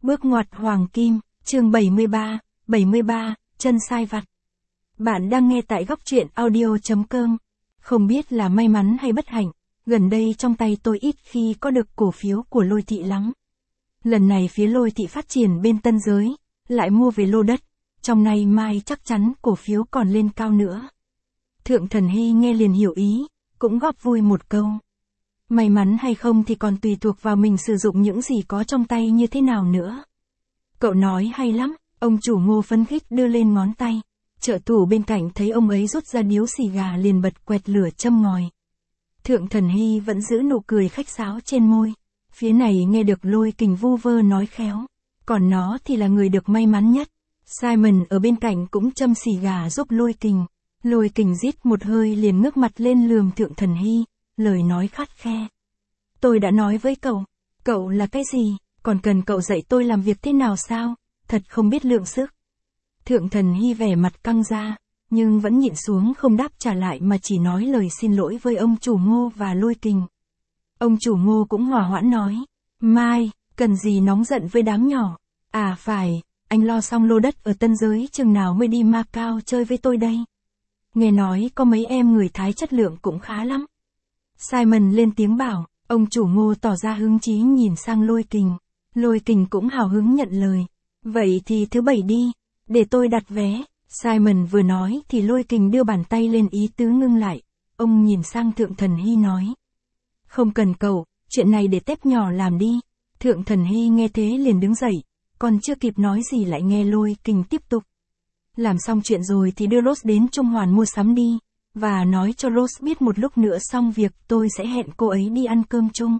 Bước ngoặt hoàng kim, chương 73, chân sai vặt. Bạn đang nghe tại góc truyện audio.com. Không biết là may mắn hay bất hạnh, gần đây trong tay tôi ít khi có được cổ phiếu của Lôi Thị lắm. Lần này phía Lôi Thị phát triển bên Tân Giới, lại mua về lô đất, trong nay mai chắc chắn cổ phiếu còn lên cao nữa. Thượng Thần Hy nghe liền hiểu ý, cũng góp vui một câu. May mắn hay không thì còn tùy thuộc vào mình sử dụng những gì có trong tay như thế nào nữa. Cậu nói hay lắm, ông chủ Ngô phấn khích đưa lên ngón tay. Trợ thủ bên cạnh thấy ông ấy rút ra điếu xì gà liền bật quẹt lửa châm ngòi. Thượng Thần Hy vẫn giữ nụ cười khách sáo trên môi. Phía này nghe được Lôi Kình vu vơ nói khéo. Còn nó thì là người được may mắn nhất. Simon ở bên cạnh cũng châm xì gà giúp Lôi Kình. Lôi Kình rít một hơi liền ngước mặt lên lườm Thượng Thần Hy, lời nói khắt khe. Tôi đã nói với cậu là cái gì, còn cần cậu dạy tôi làm việc thế nào sao, thật không biết lượng sức. Thượng Thần Hy vẻ mặt căng ra, nhưng vẫn nhịn xuống không đáp trả lại mà chỉ nói lời xin lỗi với ông chủ Ngô và Lôi Kình. Ông chủ Ngô cũng hòa hoãn nói, mai, cần gì nóng giận với đám nhỏ, à phải, anh lo xong lô đất ở Tân Giới chừng nào mới đi Macau chơi với tôi đây. Nghe nói có mấy em người Thái chất lượng cũng khá lắm. Simon lên tiếng bảo, ông chủ Ngô tỏ ra hứng chí nhìn sang Lôi Kình. Lôi Kình cũng hào hứng nhận lời. Vậy thì thứ Bảy đi, để tôi đặt vé. Simon vừa nói thì Lôi Kình đưa bàn tay lên ý tứ ngưng lại. Ông nhìn sang Thượng Thần Hy nói. Không cần cậu, chuyện này để tép nhỏ làm đi. Thượng Thần Hy nghe thế liền đứng dậy, còn chưa kịp nói gì lại nghe Lôi Kình tiếp tục. Làm xong chuyện rồi thì đưa Rose đến Trung Hoàn mua sắm đi. Và nói cho Rose biết một lúc nữa xong việc tôi sẽ hẹn cô ấy đi ăn cơm chung.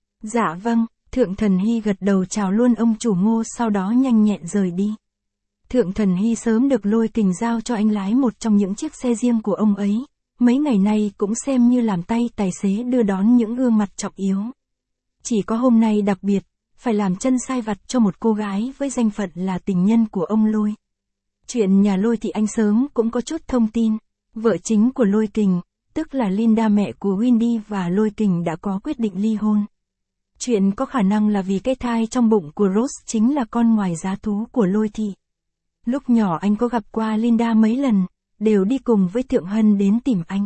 Dạ vâng, Thượng Thần Hy gật đầu chào luôn ông chủ Ngô sau đó nhanh nhẹn rời đi. Thượng Thần Hy sớm được Lôi Kình giao cho anh lái một trong những chiếc xe riêng của ông ấy. Mấy ngày nay cũng xem như làm tay tài xế đưa đón những gương mặt trọng yếu. Chỉ có hôm nay đặc biệt, phải làm chân sai vặt cho một cô gái với danh phận là tình nhân của ông Lôi. Chuyện nhà Lôi thì anh sớm cũng có chút thông tin. Vợ chính của Lôi Kình, tức là Linda mẹ của Wendy và Lôi Kình đã có quyết định ly hôn. Chuyện có khả năng là vì cái thai trong bụng của Rose chính là con ngoài giá thú của Lôi Thị. Lúc nhỏ anh có gặp qua Linda mấy lần, đều đi cùng với Thượng Hân đến tìm anh.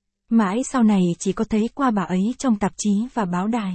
Mãi sau này chỉ có thấy qua bà ấy trong tạp chí và báo đài.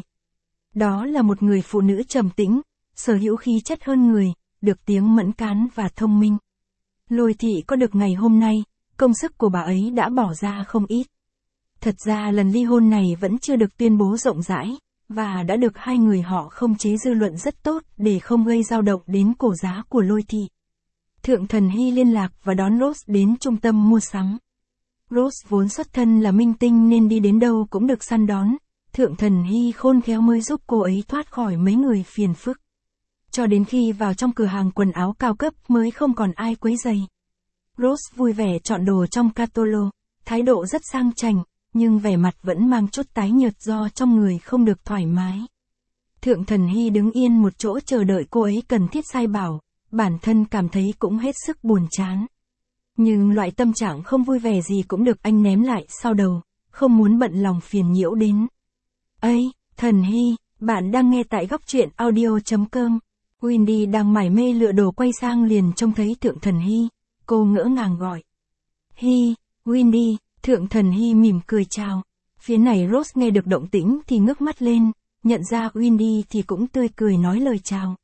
Đó là một người phụ nữ trầm tĩnh, sở hữu khí chất hơn người, được tiếng mẫn cán và thông minh. Lôi Thị có được ngày hôm nay, công sức của bà ấy đã bỏ ra không ít. Thật ra lần ly hôn này vẫn chưa được tuyên bố rộng rãi, và đã được hai người họ không chế dư luận rất tốt để không gây dao động đến cổ giá của Lôi Thị. Thượng Thần Hy liên lạc và đón Rose đến trung tâm mua sắm. Rose vốn xuất thân là minh tinh nên đi đến đâu cũng được săn đón. Thượng Thần Hy khôn khéo mới giúp cô ấy thoát khỏi mấy người phiền phức. Cho đến khi vào trong cửa hàng quần áo cao cấp mới không còn ai quấy rầy. Rose vui vẻ chọn đồ trong catalog, thái độ rất sang chảnh, nhưng vẻ mặt vẫn mang chút tái nhợt do trong người không được thoải mái. Thượng Thần Hy đứng yên một chỗ chờ đợi cô ấy cần thiết sai bảo, bản thân cảm thấy cũng hết sức buồn chán. Nhưng loại tâm trạng không vui vẻ gì cũng được anh ném lại sau đầu, không muốn bận lòng phiền nhiễu đến. Ây, Thần Hy, bạn đang nghe tại góc truyện audio.com. Wendy đang mải mê lựa đồ quay sang liền trông thấy Thượng Thần Hy. Cô ngỡ ngàng gọi. Hy, Wendy, Thượng Thần Hy mỉm cười chào. Phía này Rose nghe được động tĩnh thì ngước mắt lên, nhận ra Wendy thì cũng tươi cười nói lời chào.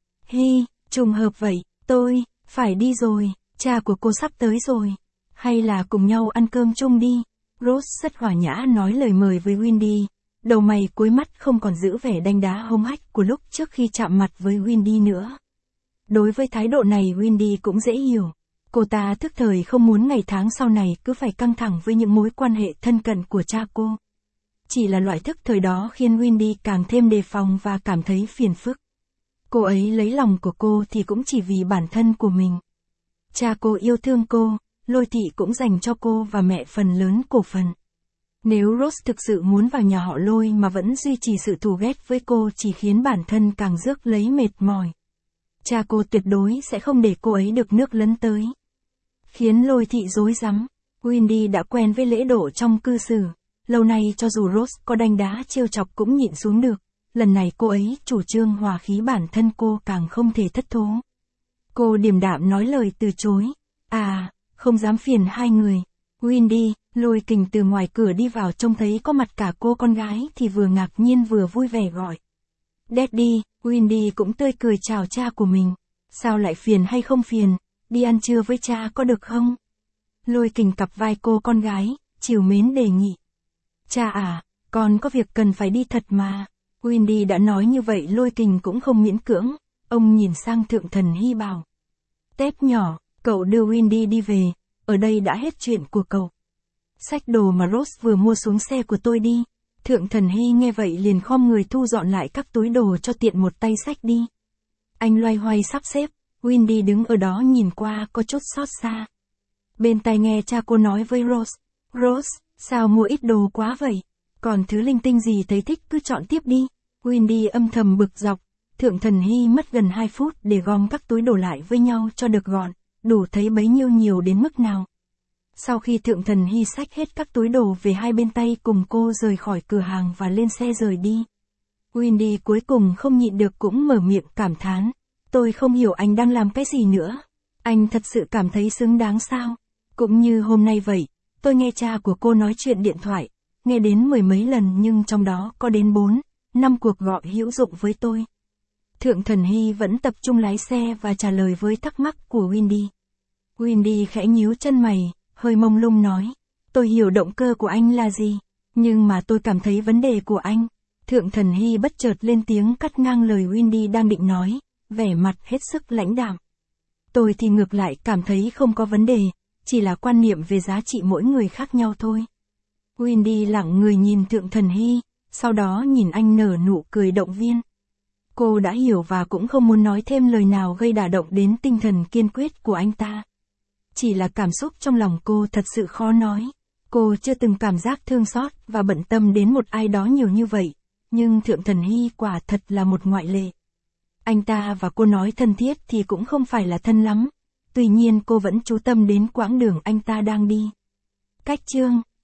Hy, trùng hợp vậy, tôi, phải đi rồi, cha của cô sắp tới rồi. Hay là cùng nhau ăn cơm chung đi. Rose rất hòa nhã nói lời mời với Wendy. Đầu mày cuối mắt không còn giữ vẻ đanh đá hống hách của lúc trước khi chạm mặt với Wendy nữa. Đối với thái độ này Wendy cũng dễ hiểu. Cô ta thức thời không muốn ngày tháng sau này cứ phải căng thẳng với những mối quan hệ thân cận của cha cô. Chỉ là loại thức thời đó khiến Wendy càng thêm đề phòng và cảm thấy phiền phức. Cô ấy lấy lòng của cô thì cũng chỉ vì bản thân của mình. Cha cô yêu thương cô, Lôi Thị cũng dành cho cô và mẹ phần lớn cổ phần. Nếu Rose thực sự muốn vào nhà họ Lôi mà vẫn duy trì sự thù ghét với cô chỉ khiến bản thân càng rước lấy mệt mỏi. Cha cô tuyệt đối sẽ không để cô ấy được nước lấn tới. Khiến Lôi Thị rối rắm. Wendy đã quen với lễ độ trong cư xử. Lâu nay cho dù Rose có đanh đá trêu chọc cũng nhịn xuống được. lần này cô ấy chủ trương hòa khí, bản thân cô càng không thể thất thố. Cô điềm đạm nói lời từ chối. Không dám phiền hai người. Wendy, Lôi Kình từ ngoài cửa đi vào trông thấy có mặt cả cô con gái thì vừa ngạc nhiên vừa vui vẻ gọi. Daddy, Wendy cũng tươi cười chào cha của mình. Sao lại phiền hay không phiền, đi ăn trưa với cha có được không? Lôi Kình cặp vai cô con gái, trìu mến đề nghị. Cha à, con có việc cần phải đi thật mà. Wendy đã nói như vậy Lôi Kình cũng không miễn cưỡng. Ông nhìn sang Thượng Thần Hy bảo. Tép nhỏ, cậu đưa Wendy đi về, ở đây đã hết chuyện của cậu. Xách đồ mà Rose vừa mua xuống xe của tôi đi. Thượng Thần Hy nghe vậy liền khom người thu dọn lại các túi đồ cho tiện một tay xách đi. Anh loay hoay sắp xếp, Wendy đứng ở đó nhìn qua có chút xót xa. Bên tai nghe cha cô nói với Rose. Rose, sao mua ít đồ quá vậy? Còn thứ linh tinh gì thấy thích cứ chọn tiếp đi. Wendy âm thầm bực dọc. Thượng Thần Hy mất gần 2 phút để gom các túi đồ lại với nhau cho được gọn, đủ thấy bấy nhiêu nhiều đến mức nào. Sau khi Thượng Thần Hy xách hết các túi đồ về hai bên tay cùng cô rời khỏi cửa hàng và lên xe rời đi. Wendy cuối cùng không nhịn được cũng mở miệng cảm thán. Tôi không hiểu anh đang làm cái gì nữa. Anh thật sự cảm thấy xứng đáng sao? Cũng như hôm nay vậy, tôi nghe cha của cô nói chuyện điện thoại, nghe đến 10 mấy lần nhưng trong đó có đến 4, 5 cuộc gọi hữu dụng với tôi. Thượng Thần Hy vẫn tập trung lái xe và trả lời với thắc mắc của Wendy. Wendy khẽ nhíu chân mày, hơi mông lung nói. Tôi hiểu động cơ của anh là gì, nhưng mà tôi cảm thấy vấn đề của anh. Thượng Thần Hy bất chợt lên tiếng cắt ngang lời Wendy đang định nói, vẻ mặt hết sức lãnh đạm. Tôi thì ngược lại cảm thấy không có vấn đề, chỉ là quan niệm về giá trị mỗi người khác nhau thôi. Wendy lặng người nhìn Thượng Thần Hy, sau đó nhìn anh nở nụ cười động viên. Cô đã hiểu và cũng không muốn nói thêm lời nào gây đả động đến tinh thần kiên quyết của anh ta. Chỉ là cảm xúc trong lòng cô thật sự khó nói. Cô chưa từng cảm giác thương xót và bận tâm đến một ai đó nhiều như vậy, nhưng Thượng Thần Hy quả thật là một ngoại lệ. Anh ta và cô nói thân thiết thì cũng không phải là thân lắm, tuy nhiên cô vẫn chú tâm đến quãng đường anh ta đang đi. Cách chương